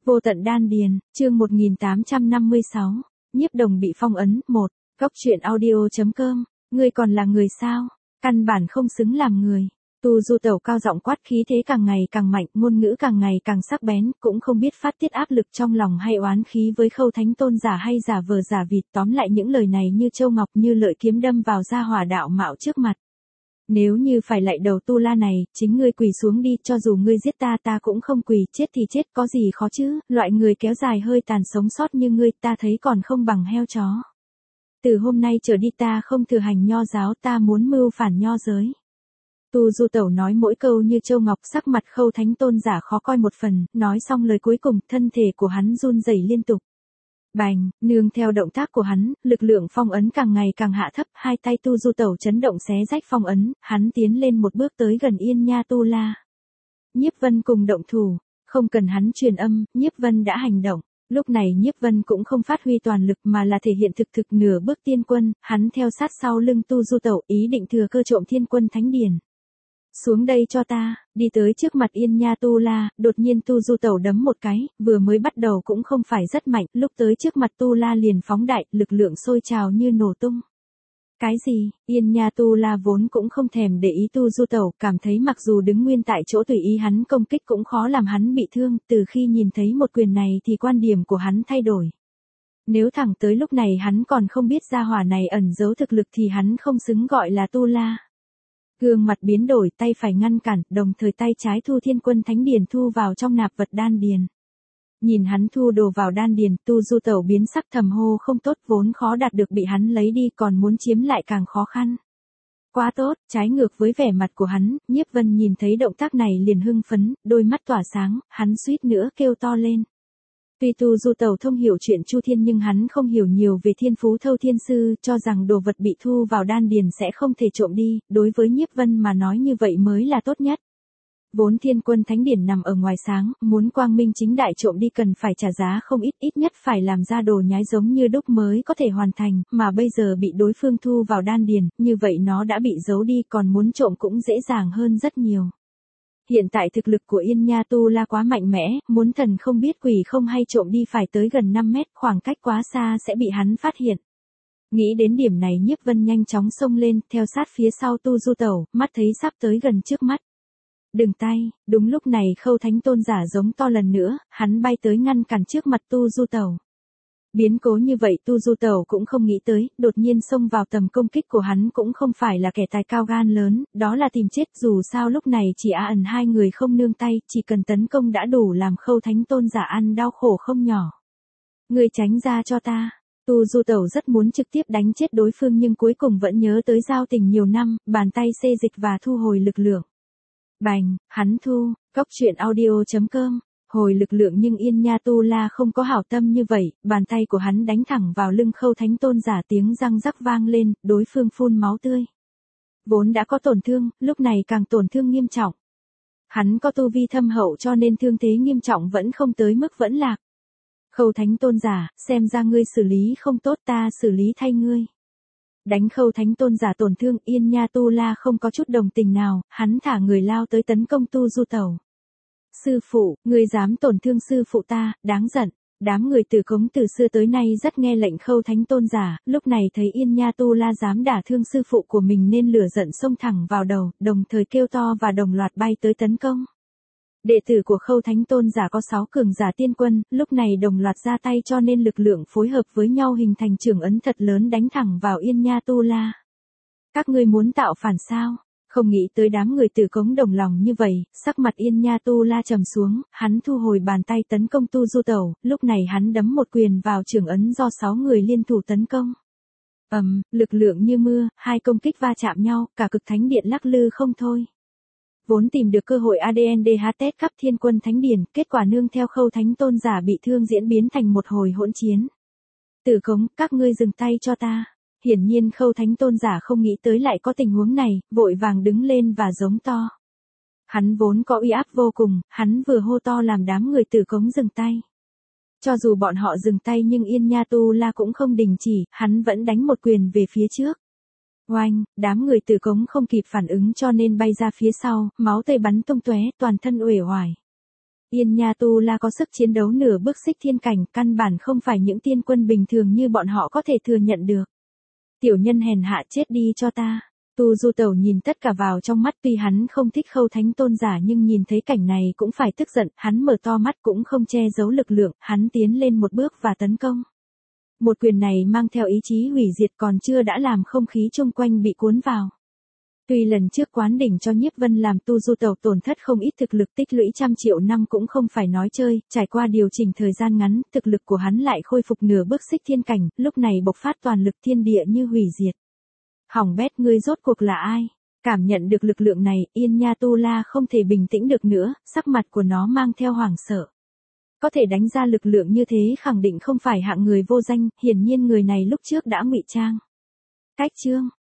Vô tận đan điền, chương 1856, nhiếp đồng bị phong ấn, 1, góc truyện audio.com, ngươi còn là người sao, căn bản không xứng làm người. Tu Du Tẩu cao giọng quát, khí thế càng ngày càng mạnh, ngôn ngữ càng ngày càng sắc bén, cũng không biết phát tiết áp lực trong lòng hay oán khí với Khâu Thánh Tôn giả hay giả vờ giả vịt, tóm lại những lời này như châu ngọc như lợi kiếm đâm vào gia hỏa đạo mạo trước mặt. Nếu như phải lạy đầu tu la này, chính ngươi quỳ xuống đi, cho dù ngươi giết ta ta cũng không quỳ, chết thì chết có gì khó chứ, loại người kéo dài hơi tàn sống sót như ngươi ta thấy còn không bằng heo chó. Từ hôm nay trở đi ta không thừa hành nho giáo, ta muốn mưu phản nho giới. Tu Du Tẩu nói mỗi câu như châu ngọc, sắc mặt Khâu Thánh Tôn giả khó coi một phần, nói xong lời cuối cùng, thân thể của hắn run rẩy liên tục. Bành, nương theo động tác của hắn, lực lượng phong ấn càng ngày càng hạ thấp, hai tay Tu Du Tẩu chấn động xé rách phong ấn, hắn tiến lên một bước tới gần Yên Nha Tu La. Nhiếp Vân cùng động thủ, không cần hắn truyền âm, Nhiếp Vân đã hành động. Lúc này Nhiếp Vân cũng không phát huy toàn lực mà là thể hiện thực nửa bước tiên quân, hắn theo sát sau lưng Tu Du Tẩu, ý định thừa cơ trộm Thiên Quân Thánh Điển. Xuống đây cho ta, đi tới trước mặt Yên Nha Tu La, đột nhiên Tu Du Tẩu đấm một cái, vừa mới bắt đầu cũng không phải rất mạnh, lúc tới trước mặt Tu La liền phóng đại, lực lượng sôi trào như nổ tung. Cái gì, Yên Nha Tu La vốn cũng không thèm để ý Tu Du Tẩu, cảm thấy mặc dù đứng nguyên tại chỗ tùy ý hắn công kích cũng khó làm hắn bị thương, từ khi nhìn thấy một quyền này thì quan điểm của hắn thay đổi. Nếu thẳng tới lúc này hắn còn không biết gia hỏa này ẩn giấu thực lực thì hắn không xứng gọi là Tu La. Gương mặt biến đổi, tay phải ngăn cản, đồng thời tay trái thu Thiên Quân Thánh Điển thu vào trong nạp vật đan điền. Nhìn hắn thu đồ vào đan điền, Tu Du Tẩu biến sắc, thầm hô không tốt, vốn khó đạt được bị hắn lấy đi, còn muốn chiếm lại càng khó khăn. Quá tốt, trái ngược với vẻ mặt của hắn, Nhiếp Vân nhìn thấy động tác này liền hưng phấn, đôi mắt tỏa sáng, hắn suýt nữa kêu to lên. Tuy Tu Du Tẩu thông hiểu chuyện Chu Thiên nhưng hắn không hiểu nhiều về Thiên Phú Thâu Thiên Sư, cho rằng đồ vật bị thu vào đan điền sẽ không thể trộm đi, đối với Nhiếp Vân mà nói như vậy mới là tốt nhất. Vốn Thiên Quân Thánh Điển nằm ở ngoài sáng, muốn quang minh chính đại trộm đi cần phải trả giá không ít, ít nhất phải làm ra đồ nhái giống như đúc mới có thể hoàn thành, mà bây giờ bị đối phương thu vào đan điền, như vậy nó đã bị giấu đi, còn muốn trộm cũng dễ dàng hơn rất nhiều. Hiện tại thực lực của Yên Nha Tu La quá mạnh mẽ, muốn thần không biết quỷ không hay trộm đi phải tới gần 5 mét, khoảng cách quá xa sẽ bị hắn phát hiện. Nghĩ đến điểm này Nhiếp Vân nhanh chóng xông lên, theo sát phía sau Tu Du Tẩu, mắt thấy sắp tới gần trước mắt. Đừng tay, đúng lúc này Khâu Thánh Tôn giả giống to lần nữa, hắn bay tới ngăn cản trước mặt Tu Du Tẩu. Biến cố như vậy Tu Du Tẩu cũng không nghĩ tới, đột nhiên xông vào tầm công kích của hắn cũng không phải là kẻ tài cao gan lớn, đó là tìm chết, dù sao lúc này chỉ ẩn hai người không nương tay, chỉ cần tấn công đã đủ làm Khâu Thánh Tôn giả ăn đau khổ không nhỏ. Ngươi tránh ra cho ta. Tu Du Tẩu rất muốn trực tiếp đánh chết đối phương nhưng cuối cùng vẫn nhớ tới giao tình nhiều năm, bàn tay xê dịch và thu hồi lực lượng. Bành, hắn thu, góc truyện audio.com. Hồi lực lượng nhưng Yên Nha Tu La không có hảo tâm như vậy, bàn tay của hắn đánh thẳng vào lưng Khâu Thánh Tôn giả, tiếng răng rắc vang lên, đối phương phun máu tươi. Vốn đã có tổn thương, lúc này càng tổn thương nghiêm trọng. Hắn có tu vi thâm hậu cho nên thương thế nghiêm trọng vẫn không tới mức vẫn lạc. Khâu Thánh Tôn giả, xem ra ngươi xử lý không tốt, ta xử lý thay ngươi. Đánh Khâu Thánh Tôn giả tổn thương, Yên Nha Tu La không có chút đồng tình nào, hắn thả người lao tới tấn công Tu Du Tẩu. Sư phụ, ngươi dám tổn thương sư phụ ta, đáng giận. Đám người Tử Cống từ xưa tới nay rất nghe lệnh Khâu Thánh Tôn giả, lúc này thấy Yên Nha Tu La dám đả thương sư phụ của mình nên lửa giận xông thẳng vào đầu, đồng thời kêu to và đồng loạt bay tới tấn công. Đệ tử của Khâu Thánh Tôn giả có 6 cường giả tiên quân, lúc này đồng loạt ra tay cho nên lực lượng phối hợp với nhau hình thành trường ấn thật lớn đánh thẳng vào Yên Nha Tu La. Các ngươi muốn tạo phản sao? Không nghĩ tới đám người Tử Cống đồng lòng như vậy, sắc mặt Yên Nha Tu La trầm xuống, hắn thu hồi bàn tay tấn công Tu Du Tẩu, lúc này hắn đấm một quyền vào trường ấn do 6 người liên thủ tấn công. Lực lượng như mưa, hai công kích va chạm nhau, cả cực thánh điện lắc lư không thôi. Vốn tìm được cơ hội ADNDH test khắp Thiên Quân Thánh Điển, kết quả nương theo Khâu Thánh Tôn giả bị thương diễn biến thành một hồi hỗn chiến. Tử Cống, các ngươi dừng tay cho ta. Hiển nhiên Khâu Thánh Tôn giả không nghĩ tới lại có tình huống này, vội vàng đứng lên và giống to. Hắn vốn có uy áp vô cùng, hắn vừa hô to làm đám người Tử Cống dừng tay. Cho dù bọn họ dừng tay nhưng Yên Nha Tu La cũng không đình chỉ, hắn vẫn đánh một quyền về phía trước. Oanh, đám người Tử Cống không kịp phản ứng cho nên bay ra phía sau, máu tươi bắn tung tóe, toàn thân uể oải. Yên Nha Tu La có sức chiến đấu nửa bước xích thiên cảnh, căn bản không phải những tiên quân bình thường như bọn họ có thể thừa nhận được. Tiểu nhân hèn hạ chết đi cho ta. Tu Du Tẩu nhìn tất cả vào trong mắt, tuy hắn không thích Khâu Thánh Tôn giả nhưng nhìn thấy cảnh này cũng phải tức giận, hắn mở to mắt cũng không che giấu lực lượng, hắn tiến lên một bước và tấn công. Một quyền này mang theo ý chí hủy diệt còn chưa đã làm không khí chung quanh bị cuốn vào. Tuy lần trước quán đỉnh cho Nhiếp Vân làm Tu Du Tẩu tổn thất không ít thực lực, tích lũy trăm triệu năm cũng không phải nói chơi, trải qua điều chỉnh thời gian ngắn, thực lực của hắn lại khôi phục nửa bước xích thiên cảnh, lúc này bộc phát toàn lực thiên địa như hủy diệt. Hỏng bét, ngươi rốt cuộc là ai? Cảm nhận được lực lượng này, Yên Nha Tu La không thể bình tĩnh được nữa, sắc mặt của nó mang theo hoảng sợ. Có thể đánh ra lực lượng như thế khẳng định không phải hạng người vô danh, hiển nhiên người này lúc trước đã ngụy trang. Cách chương